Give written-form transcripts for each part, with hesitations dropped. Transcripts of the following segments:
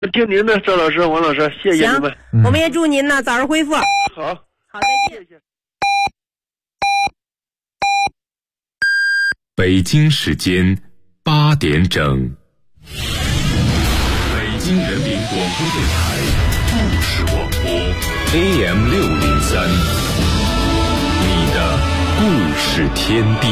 听您的，赵老师、王老师，谢谢你们。 我们也祝您呢早日恢复。 好， 再见。 谢谢。 北京时间8点整，北京人民广播电台故事广播 AM603，你的故事天地。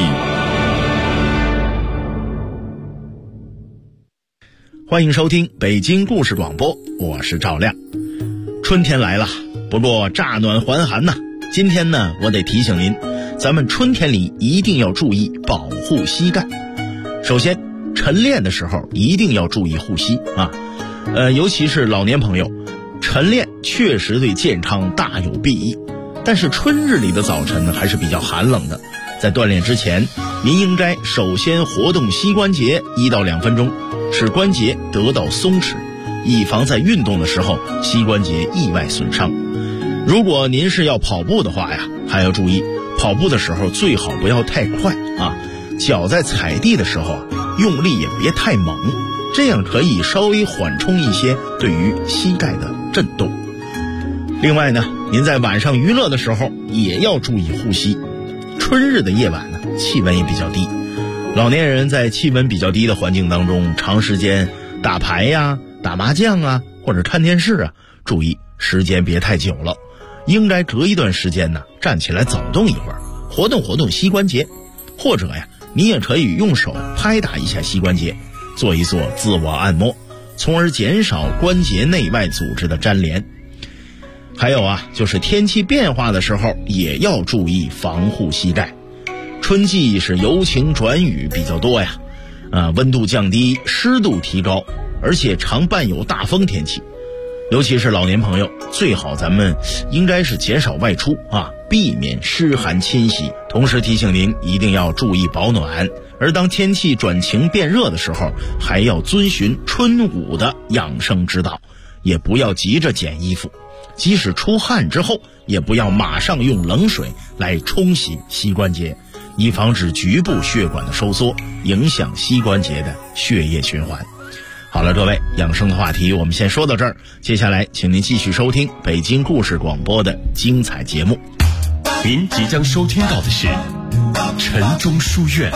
欢迎收听北京故事广播，我是赵亮。春天来了，不过乍暖还寒呐。今天呢，我得提醒您，咱们春天里一定要注意保护膝盖。首先，晨练的时候一定要注意护膝啊。尤其是老年朋友，晨练确实对健康大有裨益。但是春日里的早晨呢，还是比较寒冷的。在锻炼之前，您应该首先活动膝关节1到2分钟，使关节得到松弛，以防在运动的时候膝关节意外损伤。如果您是要跑步的话呀，还要注意跑步的时候最好不要太快啊，脚在踩地的时候啊，用力也别太猛，这样可以稍微缓冲一些对于膝盖的震动。另外呢，您在晚上娱乐的时候也要注意护膝。春日的夜晚呢，气温也比较低，老年人在气温比较低的环境当中，长时间打牌呀、打麻将啊，或者看电视啊，注意时间别太久了，应该隔一段时间呢，站起来走动一会儿，活动活动膝关节，或者呀，你也可以用手拍打一下膝关节，做一做自我按摩，从而减少关节内外组织的粘连。还有啊，就是天气变化的时候也要注意防护膝盖。春季是由晴转雨比较多呀，温度降低，湿度提高，而且常伴有大风天气。尤其是老年朋友，最好咱们应该是减少外出啊，避免湿寒侵袭。同时提醒您一定要注意保暖，而当天气转晴变热的时候，还要遵循春捂的养生之道，也不要急着减衣服。即使出汗之后，也不要马上用冷水来冲洗膝关节，以防止局部血管的收缩，影响膝关节的血液循环。好了，各位，养生的话题我们先说到这儿，接下来请您继续收听北京故事广播的精彩节目。 您即将收听到的是晨钟书院。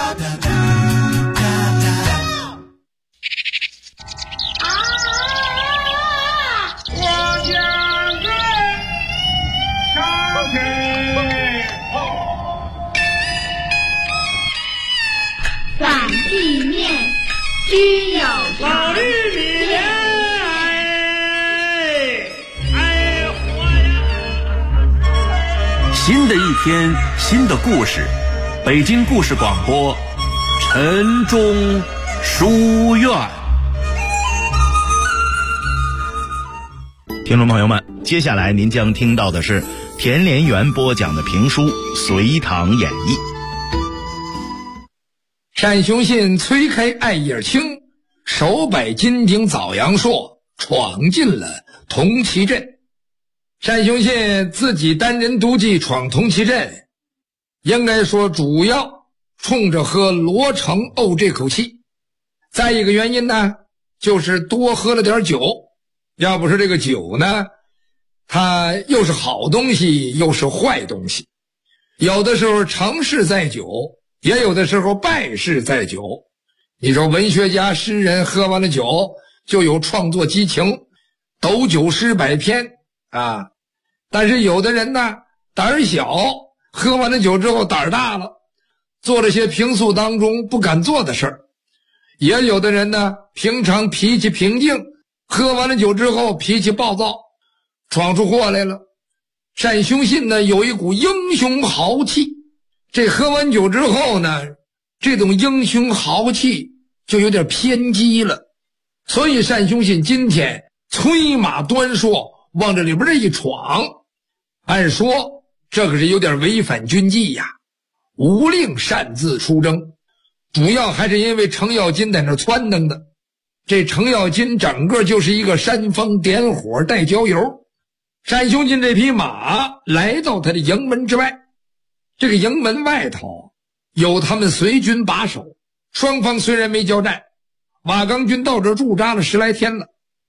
反地面须有法律里面新的一天，新的故事，北京故事广播晨钟书院。 听众朋友们，接下来您将听到的是田连元播讲的评书《隋唐演义》。 单雄信催开艾叶青，手摆金鼎枣阳硕，闯进了铜旗镇。单雄信自己单人独骑闯铜旗镇，应该说主要冲着喝罗成沤这口气。再一个原因呢，就是多喝了点酒。要不是这个酒呢，它又是好东西又是坏东西，有的时候成事在酒，也有的时候败事在酒。你说文学家诗人喝完了酒就有创作激情，斗酒诗百篇啊。但是有的人呢，胆儿小，喝完了酒之后胆儿大了，做了些平素当中不敢做的事儿。也有的人呢，平常脾气平静，喝完了酒之后脾气暴躁，闯出祸来了。单雄信呢，有一股英雄豪气，这喝完酒之后呢，这种英雄豪气就有点偏激了。所以单雄信今天催马端槊往这里边这一闯，按说这可是有点违反军纪呀，无令擅自出征。主要还是因为程咬金在那撺掇的。这程咬金整个就是一个煽风点火带浇油。单雄信这匹马来到他的营门之外，这个营门外头有他们随军把守，双方虽然没交战，瓦岗军到这驻扎了10来天了，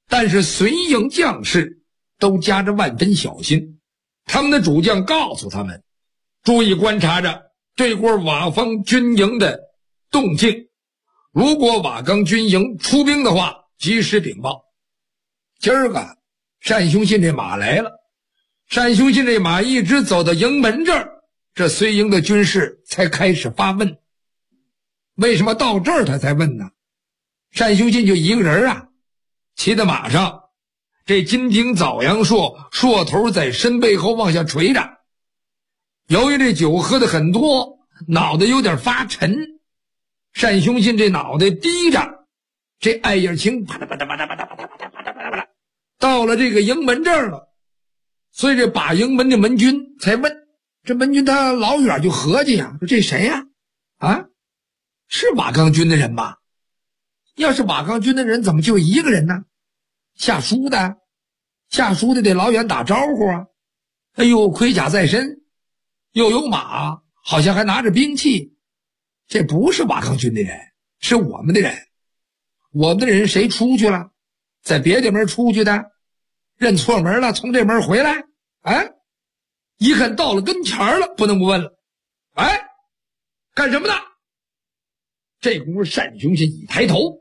但是随营将士都夹着万分小心，他们的主将告诉他们，注意观察着对过瓦方军营的动静，如果瓦岗军营出兵的话，及时禀报。今儿个单雄信这马来了，单雄信这马一直走到营门这儿，这随营的军士才开始发问。为什么到这儿他才问呢？单雄信就一个人啊，骑在马上，这金顶枣阳槊头在身背后往下垂着。由于这酒喝的很多，脑袋有点发沉，单雄信这脑袋低着，这艾叶青啪嗒啪嗒啪嗒啪嗒啪嗒啪嗒啪嗒啪嗒啪嗒到了这个营门这儿了，所以这把营门的门军才问。这门军他老远就合计呀，说这谁呀？啊，是瓦岗军的人吧？要是瓦岗军的人，怎么就一个人呢？下书的得老远打招呼啊！哎呦，盔甲在身，又有马，好像还拿着兵器，这不是瓦岗军的人，是我们的人。我们的人谁出去了？在别的门出去的，认错门了，从这门回来。哎，一看到了跟前了，不能不问了。哎，干什么呢？这功夫单雄信一抬头，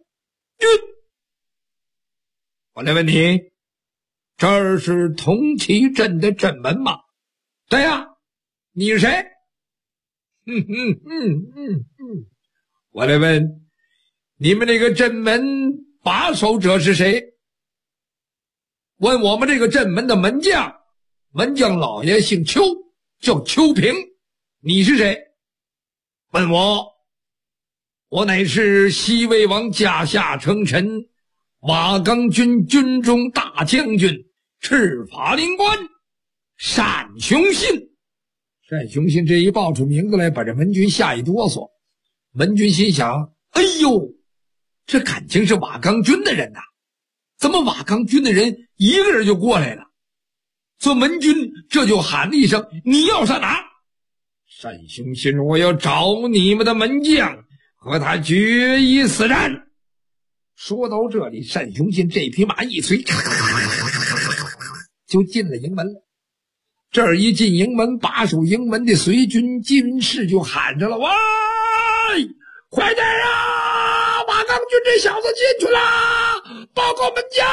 我来问你，这儿是同齐镇的镇门吗？对呀，你是谁？我来问，你们这个镇门把守者是谁？问我们这个镇门的门将老爷姓邱，叫邱平，你是谁？问我乃是西魏王驾下称臣，瓦岗军军中大将军，赤法灵官单雄信。单雄信这一报出名字来，把这门军吓一哆嗦。门军心想，哎呦，这感情是瓦岗军的人呐，怎么瓦岗军的人一个人就过来了？做门军这就喊了一声，你要上哪？单雄信，我要找你们的门将，和他决一死战。说到这里，单雄信这匹马一催，就进了营门了。这儿一进营门，把守营门的随军军士就喊着了，喂，快点啊，瓦岗军这小子进去了，报告门将。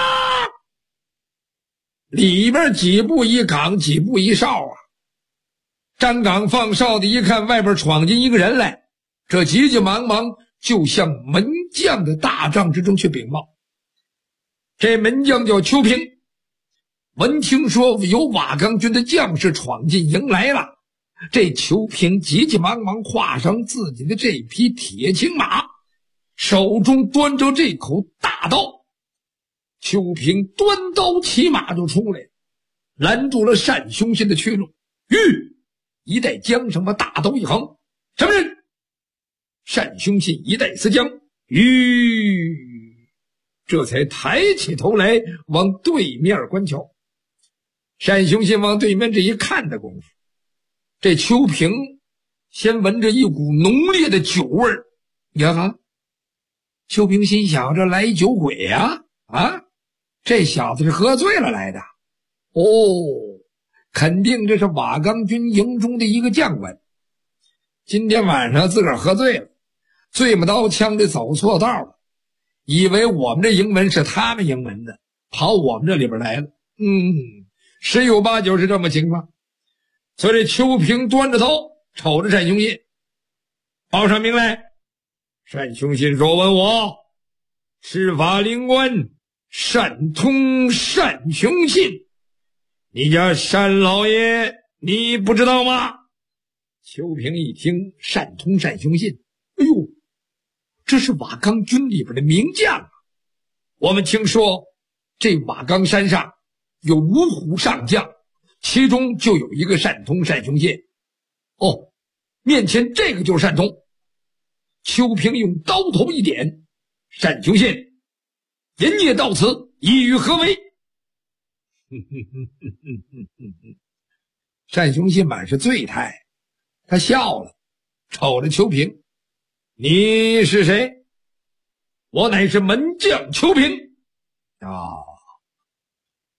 里边几步一岗，几步一哨啊。站岗放哨的一看外边闯进一个人来，这急急忙忙就向门将的大帐之中去禀报。这门将叫邱平，闻听说有瓦岗军的将士闯进营来了，这邱平急急忙忙跨上自己的这匹铁青马，手中端着这口大刀。邱平端刀骑马就出来，拦住了单雄信的去路。一带缰绳，把大刀一横，什么人？单雄信一带丝缰，这才抬起头来往对面观瞧。单雄信往对面这一看的功夫，这邱平先闻着一股浓烈的酒味儿。呀哈！邱平心想，这来一酒鬼呀！啊，这小子是喝醉了来的。哦，肯定这是瓦岗军营中的一个将官，今天晚上自个儿喝醉了，醉马刀枪的走错道了，以为我们这营门是他们营门的，跑我们这里边来了。十有八九是这么情况。所以这邱平端着头瞅着单雄信，报上名来。单雄信说，问我赤法灵官单通单雄信，你家单老爷你不知道吗？邱平一听单通单雄信，哎呦，这是瓦岗军里边的名将啊！我们听说这瓦岗山上有五虎上将，其中就有一个单通单雄信。哦，面前这个就是单通。邱平用刀头一点，单雄信，人也到此，意欲何为？单雄信满是醉态，他笑了，瞅着邱平，你是谁？我乃是门将邱平。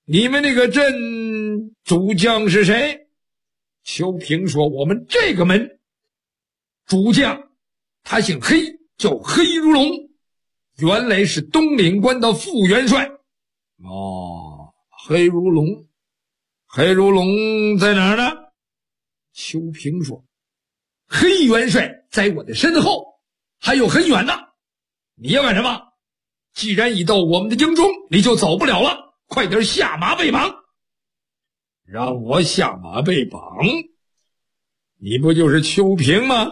你们那个镇主将是谁？邱平说，我们这个门主将他姓黑，叫黑如龙，原来是东岭关的副元帅。黑如龙，黑如龙在哪儿呢？邱平说，黑元帅在我的身后，还有很远呢。你要干什么？既然已到我们的营中，你就走不了了，快点下马被绑。让我下马被绑？你不就是邱平吗？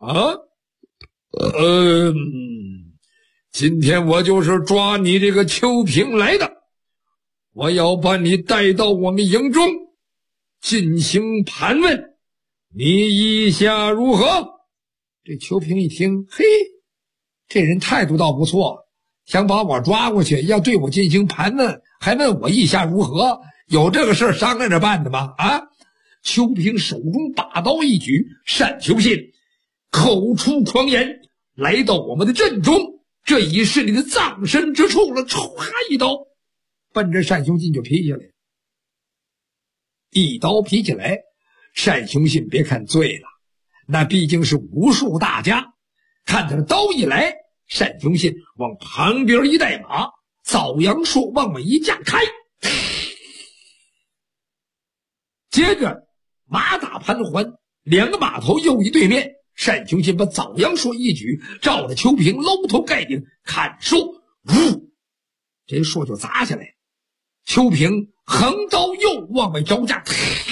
今天我就是抓你这个邱平来的，我要把你带到我们营中进行盘问，你意下如何？这邱平一听，嘿，这人态度倒不错，想把我抓过去，要对我进行盘问，还问我意下如何？有这个事儿商量着办的吗？邱平手中把刀一举，单雄信口出狂言，来到我们的阵中，这已是你的葬身之处了。唰一刀奔着单雄信就劈下来，一刀劈起来，单雄信别看醉了，那毕竟是武术大家，看他的刀一来，单雄信往旁边一带马，枣阳树往外一架开，接着马打盘环，两个马头又一对面，单雄信把枣阳树一举，照着邱平搂头盖顶砍树，呜，这树就砸下来。邱平横刀又往外招架，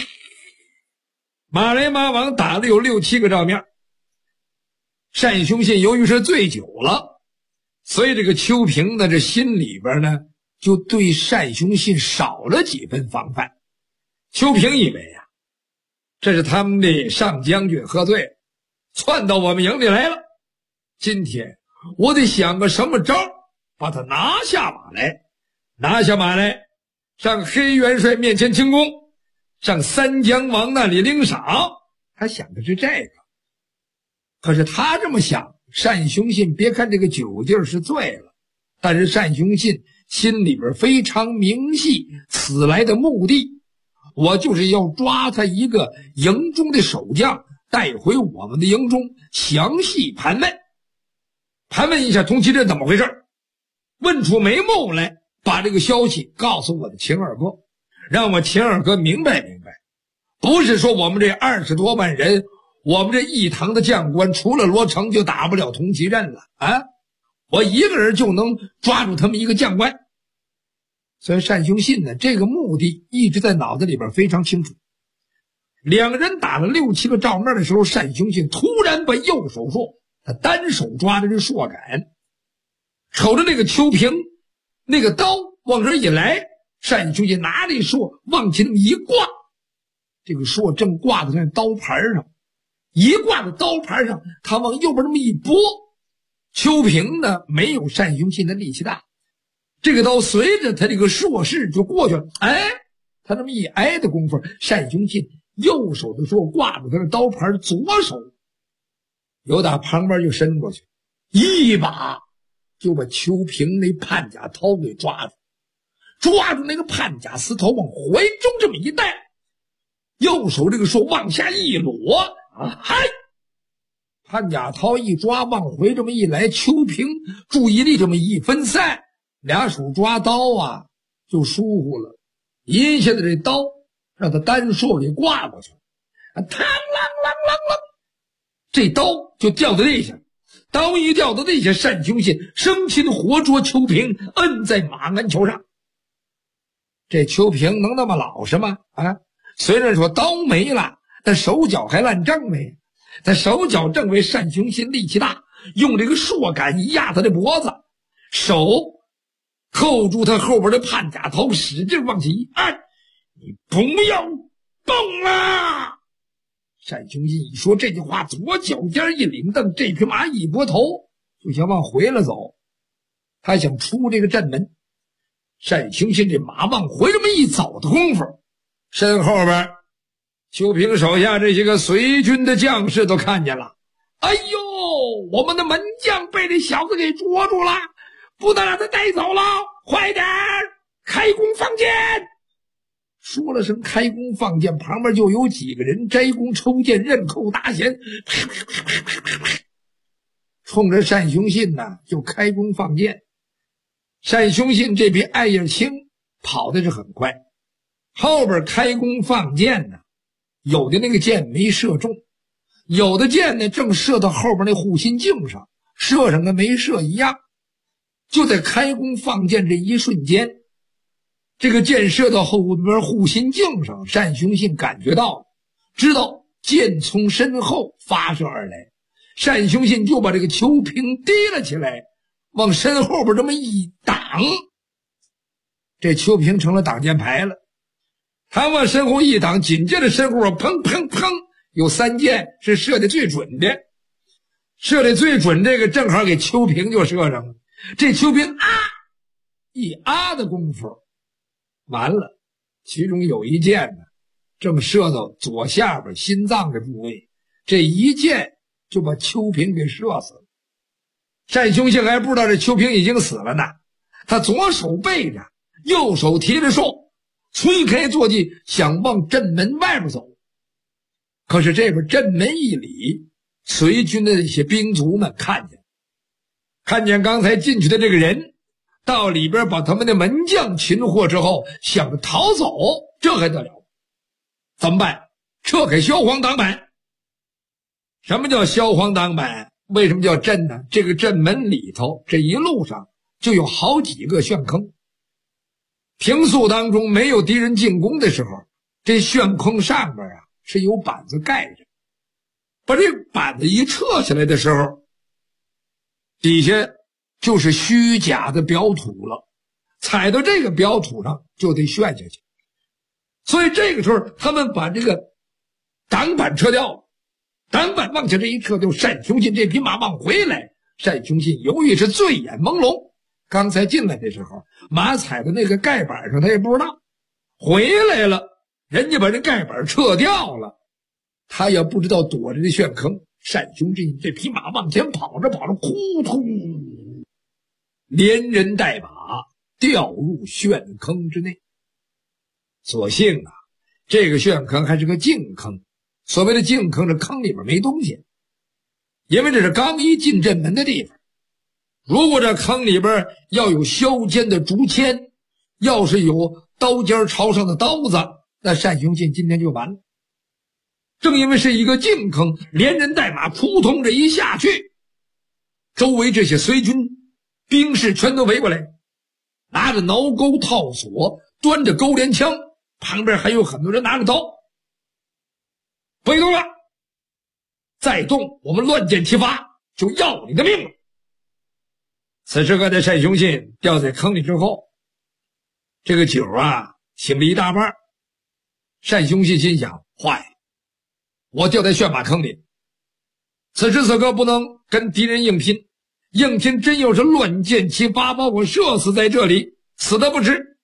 马来马往打了有6、7个照面。单雄信由于是醉酒了，所以这个邱平呢，这心里边呢就对单雄信少了几分防范。邱平以为这是他们的上将军喝醉了，窜到我们营里来了，今天我得想个什么招把他拿下马来，上黑元帅面前请功，上三江王那里领赏。他想的是这个，可是他这么想，单雄信别看这个酒劲是醉了，但是单雄信心里边非常明细此来的目的，我就是要抓他一个营中的守将，带回我们的营中详细盘问一下通缉镇怎么回事，问出眉目来，把这个消息告诉我的秦二哥，让我秦二哥明白，不是说我们这20多万人，我们这一堂的将官除了罗成就打不了通缉镇了我一个人就能抓住他们一个将官。所以单雄信呢，这个目的一直在脑子里边非常清楚。两个人打了6、7个照面的时候，单雄信突然把右手槊，他单手抓着这槊杆，瞅着那个邱平那个刀往这一来，单雄信拿着槊往起那么一挂，这个槊正挂在那刀盘上，一挂在刀盘上，他往右边那么一拨，邱平呢没有单雄信的力气大，这个刀随着他这个槊势就过去了。他这么一挨的功夫，单雄信右手的槊挂住他的刀盘，左手由打旁边就伸过去，一把就把邱平那判甲头给抓住那个判甲丝头往怀中这么一带，右手这个槊往下一裸，判甲头一抓往回这么一来，邱平注意力这么一分散，俩手抓刀就疏忽了，一下子这刀让他单槊给挂过去了，嘡啷啷啷啷，这刀就掉在地下。刀一掉到地下，单雄信生擒活捉邱平，摁在马鞍桥上。这邱平能那么老实吗？虽然说刀没了，但手脚还烂正没。他手脚正为单雄信力气大，用这个槊杆一压他的脖子，手扣住他后边的判甲头，使劲往起一按，你不要动了。单雄信一说这句话，左脚尖一领蹬，这匹马一拨头就想往回了走，他想出这个阵门。单雄信这马往回这么一走的功夫，身后边邱平手下这些个随军的将士都看见了，哎呦，我们的门将被这小子给捉住了，不能让他带走了，快点开弓放箭。 说了声开弓放箭，旁边就有几个人摘弓抽箭，刃扣搭弦，冲着单雄信呢就开弓放箭。单雄信这比艾叶青跑的是很快，后边开弓放箭呢，有的那个箭没射中，有的箭呢正射到后边那护心镜上，射上跟没射一样。就在开弓放箭这一瞬间，这个箭射到后边护心镜上，单雄信感觉到了，知道箭从身后发射而来，单雄信就把这个球瓶提了起来，往身后边这么一挡，这球瓶成了挡箭牌了。他往身后一挡，紧接着身后砰砰砰有3箭是射的最准的，射的最准，这个正好给球瓶就射上了。这球瓶一的功夫，完了，其中有一箭呢正射到左下边心脏的部位，这一箭就把球瓶给射死了。单雄信还不知道这球瓶已经死了呢，他左手背着，右手提着槊，推开坐骑想往阵门外边走。可是这边阵门一里，随军的那些兵卒们看见刚才进去的这个人到里边把他们的门将擒获之后，想着逃走，这还得了？怎么办？撤开萧黄挡板。什么叫萧黄挡板？为什么叫阵呢？这个阵门里头这一路上就有好几个旋坑，平素当中没有敌人进攻的时候，这旋坑上边是有板子盖着，把这板子一撤下来的时候，底下就是虚假的表土了，踩到这个表土上就得旋下去。所以这个时候他们把这个挡板撤掉了，挡板往下这一撤，就单雄信这匹马往回来。单雄信由于是醉眼朦胧，刚才进来的时候马踩在那个盖板上他也不知道，回来了人家把这盖板撤掉了，他也不知道躲着这旋坑。单雄信这匹马往前跑着，扑通，连人带马掉入旋坑之内。所幸这个旋坑还是个净坑，所谓的净坑，这坑里边没东西，因为这是刚一进阵门的地方。如果这坑里边要有削尖的竹签，要是有刀尖朝上的刀子，那单雄信今天就完了。正因为是一个净坑，连人带马扑通这一下去，周围这些随军兵士全都围过来，拿着挠钩套索，端着钩镰枪，旁边还有很多人拿着刀。不许动了，再动我们乱箭齐发，就要你的命了。此时的单雄信掉在坑里之后，这个酒醒了一大半。单雄信心想，坏，我掉在旋马坑里，此时此刻不能跟敌人硬拼，硬拼真要是乱箭齐发，把我射死在这里，死得不迟。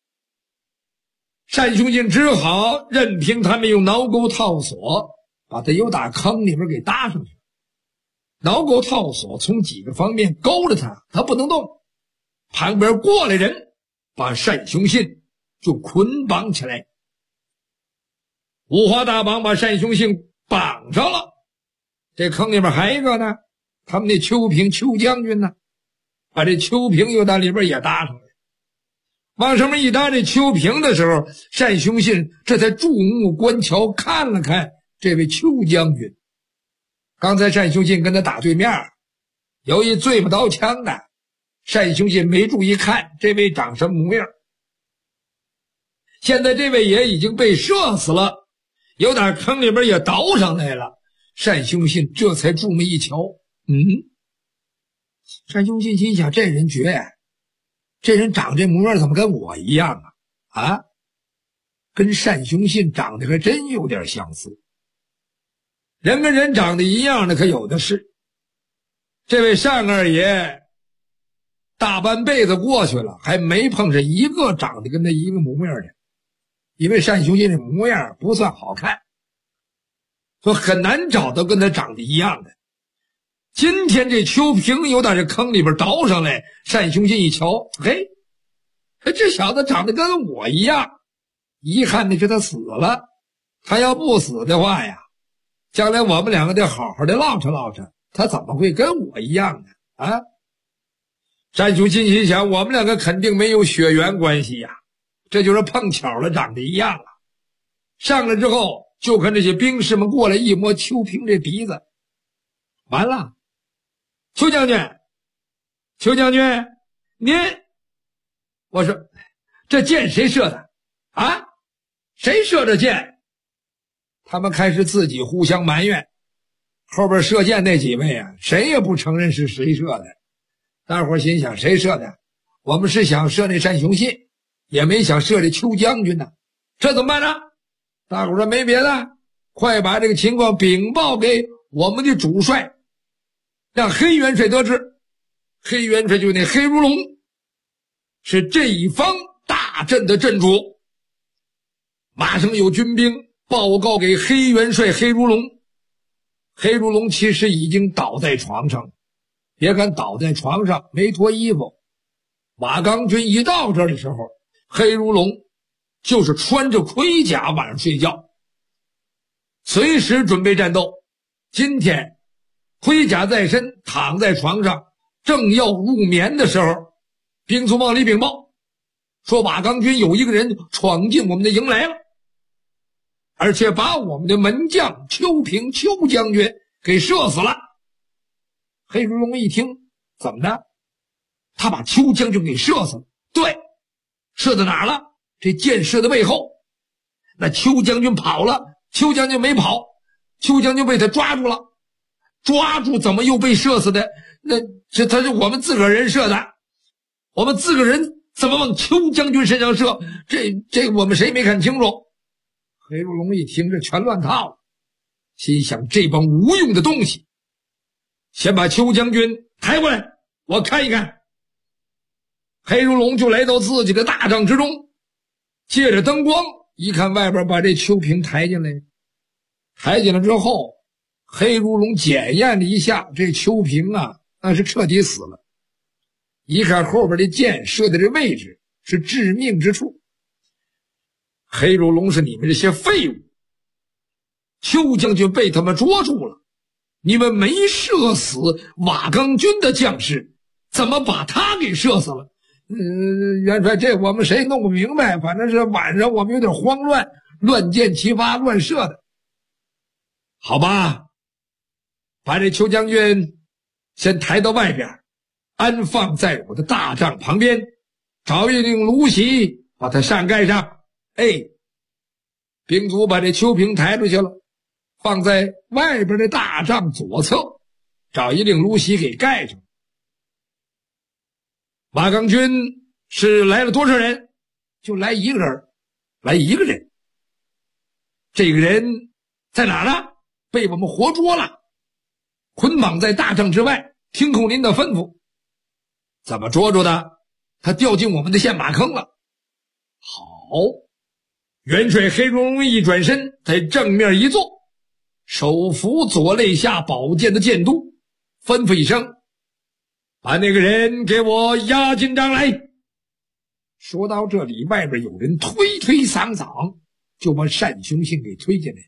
单雄信只好任凭他们用挠钩套索把他又打坑里面给搭上去。挠钩套索从几个方面勾着他，他不能动。旁边过来人把单雄信就捆绑起来，五花大绑把单雄信绑上了。这坑里面还一个呢，他们那邱平邱将军呢，把这邱平又到里边也搭上来。往上面一搭这邱平的时候，单雄信这才注目观瞧，看了看这位邱将军。刚才单雄信跟他打对面，有一醉不刀枪的，单雄信没注意看这位长什么模样。现在这位也已经被射死了，由打坑里边也倒上来了。单雄信这才注目一瞧，单雄信心想，这人绝，这人长这模样怎么跟我一样跟单雄信长得还真有点相似。人跟人长得一样的可有的是。这位单二爷大半辈子过去了，还没碰上一个长得跟他一个模样的，因为单雄信这模样不算好看，所以很难找到跟他长得一样的。今天这邱平又到这坑里边倒上来，单雄信一瞧，嘿，这小子长得跟我一样， 遗憾的是他死了。他要不死的话呀，将来我们两个得好好的唠扯唠扯，他怎么会跟我一样呢？啊！单雄信心想，我们两个肯定没有血缘关系呀，这就是碰巧了，长得一样啊。上来之后，就跟这些兵士们过来一摸邱平这鼻子，完了，邱将军，您，我说这箭谁射的啊？谁射的箭？他们开始自己互相埋怨，后边射箭那几位啊，谁也不承认是谁射的。大伙心想，谁射的？我们是想射那单雄信，也没想射这邱将军呢。这怎么办呢？大伙说没别的，快把这个情况禀报给我们的主帅，让黑元帅得知。黑元帅就那黑如龙，是这一方大阵的阵主。马上有军兵报告给黑元帅黑如龙。黑如龙其实已经倒在床上，别看倒在床上没脱衣服，马刚军一到这儿的时候，黑如龙就是穿着盔甲晚上睡觉，随时准备战斗。今天盔甲在身，躺在床上，正要入眠的时候，兵卒往里禀报说马刚军有一个人闯进我们的营来了，而且把我们的门将邱平邱将军给射死了。黑如龙一听，怎么的？他把邱将军给射死了？对，射到哪儿了？这箭射的背后。那邱将军跑了，邱将军没跑，邱将军被他抓住了。抓住怎么又被射死的？那他是我们自个儿人射的，我们自个儿人怎么往邱将军身上射？这我们谁没看清楚？黑如龙一听，这全乱套了，心想这帮无用的东西，先把邱将军抬过来，我看一看。黑如龙就来到自己的大帐之中，借着灯光一看，外边把这邱平抬进来。抬进来之后，黑如龙检验了一下，这邱平啊，那是彻底死了。一看后边的箭射的这位置是致命之处。黑如龙是你们这些废物，邱将军被他们捉住了，你们没射死瓦岗军的将士，怎么把他给射死了？元帅，这我们谁弄不明白，反正是晚上我们有点慌乱，乱箭齐发，乱射的。好吧，把这邱将军先抬到外边，安放在我的大帐旁边，找一顶芦席把它上盖上。兵卒把这邱平抬出去了，放在外边的大帐左侧，找一顶芦席给盖上。马刚军是来了多少人？就来一个人，这个人在哪儿呢？被我们活捉了，捆绑在大帐之外，听候您的吩咐。怎么捉住的？他掉进我们的陷马坑了。好，元帅黑如龙一转身，在正面一坐，手扶左肋下宝剑的剑督，吩咐一声，把那个人给我押进帐来。说到这里，外边有人推搡搡，就把单雄信给推进来。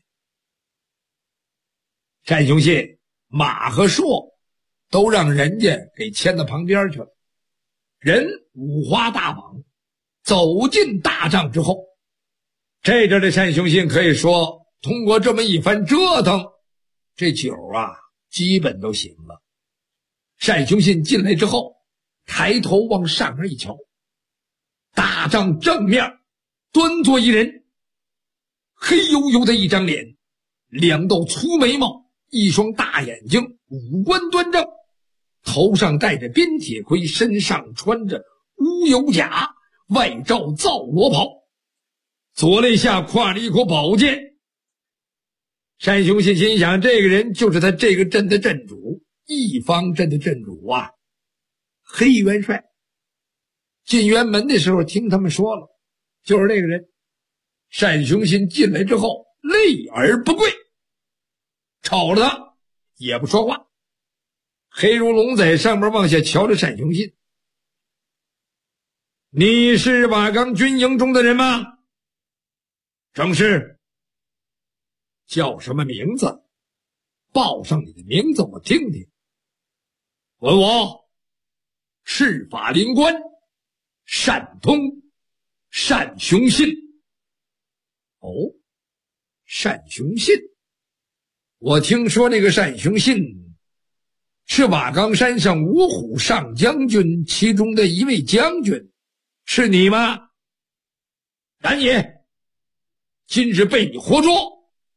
单雄信、马和硕都让人家给牵到旁边去了。人五花大绑，走进大帐之后，这阵的单雄信可以说通过这么一番折腾，这酒啊基本都醒了。单雄信进来之后，抬头往上面一瞧，大帐正面端坐一人，黑黝黝的一张脸，两道粗眉毛，一双大眼睛，五官端正，头上戴着边铁盔，身上穿着乌油甲，外罩皂罗袍，左肋下挎着一口宝剑。单雄信心想，这个人就是他这个镇的镇主，一方镇的镇主啊，黑元帅。进辕门的时候听他们说了，就是这个人。单雄信进来之后，泪而不跪，瞅着他也不说话。黑如龙在上面往下瞧着单雄信，你是瓦岗军营中的人吗？ 正是。叫什么名字？报上你的名字我听听。问我，赤法灵官单通单雄信。哦，单雄信，我听说那个单雄信是瓦岗山上五虎上将军其中的一位将军，是你吗？然也，今日被你活捉。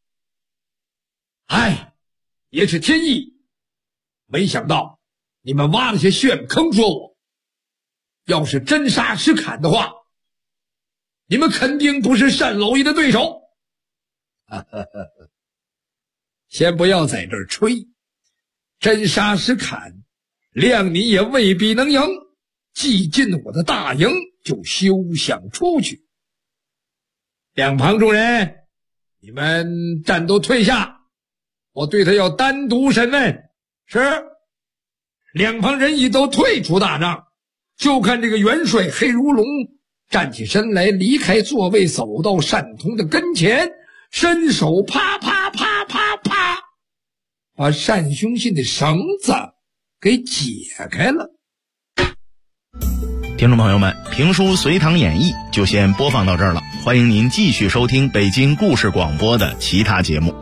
哎，也是天意，没想到你们挖了些陷坑捉我。要是真杀实砍的话，你们肯定不是单老爷的对手。先不要在这儿吹，真杀实砍，谅你也未必能赢。既进我的大营，就休想出去。两旁众人，你们战斗退下，我对他要单独审问。是。两旁人已都退出大帐，就看这个元帅黑如龙站起身来，离开座位，走到单通的跟前，伸手啪啪啪啪啪，把单雄信的绳子给解开了。 听众朋友们，评书隋唐演义就先播放到这儿了，欢迎您继续收听北京故事广播的其他节目。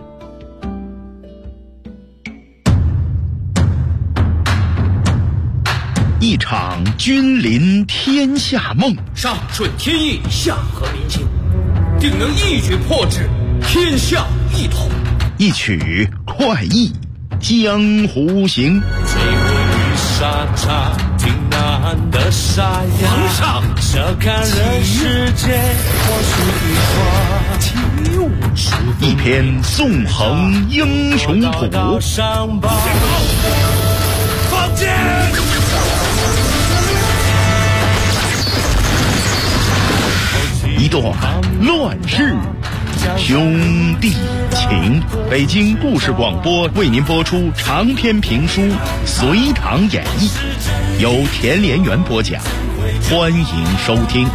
一场君临天下梦， 上顺天意，下合民心，定能一举破之，天下一统。 一曲快意江湖行。 最会沙茶挺难的沙哑， 皇上这看人世间或许一花， 一篇纵横英雄谱， 上报放箭。 一段乱世兄弟情。北京故事广播为您播出长篇评书《隋唐演义》，由田连元播讲，欢迎收听。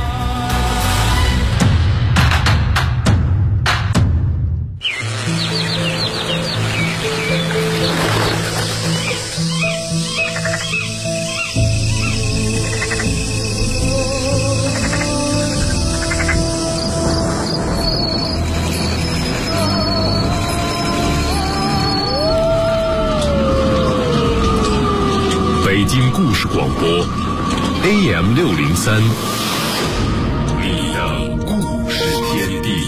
北京故事广播 AM603， 你的故事天地。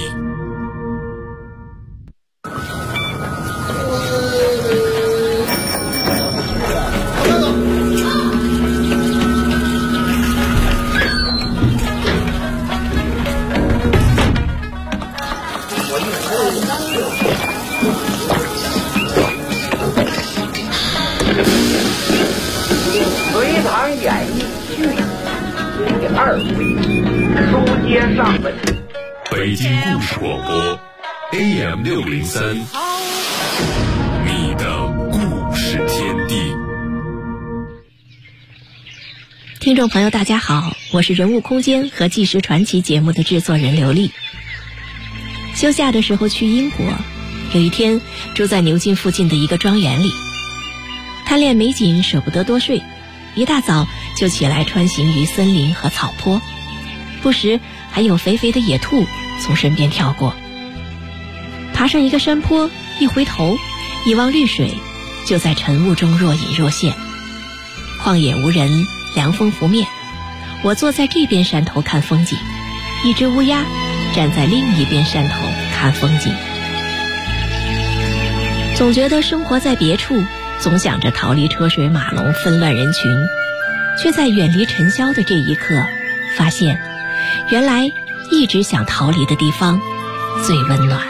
隋唐演义续第2回，书接上文。 北京故事广播 AM603， 你的故事天地。 听众朋友大家好，我是人物空间和纪实传奇节目的制作人刘丽。休假的时候去英国，有一天住在牛津附近的一个庄园里，贪恋美景舍不得多睡，一大早就起来穿行于森林和草坡，不时还有肥肥的野兔从身边跳过。爬上一个山坡，一回头一望绿水，就在晨雾中若隐若现。旷野无人，凉风拂面，我坐在这边山头看风景，一只乌鸦站在另一边山头看风景。总觉得生活在别处，总想着逃离车水马龙纷乱人群，却在远离尘嚣的这一刻发现，原来一直想逃离的地方最温暖。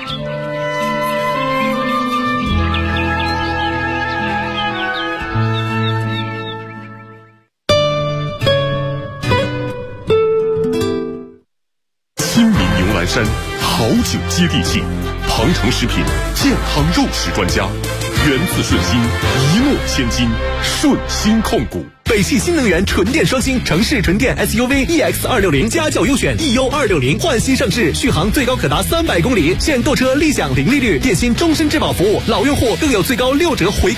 新民牛栏山好酒接地气，庞城食品健康肉食专家， 源自顺心，一诺千金，顺心控股。 北汽新能源纯电双星城市纯电 SUV EX260家轿优选 EU260焕新上市，续航最高可达300公里，现购车立享零利率，电信终身质保服务，老用户更有最高6折回购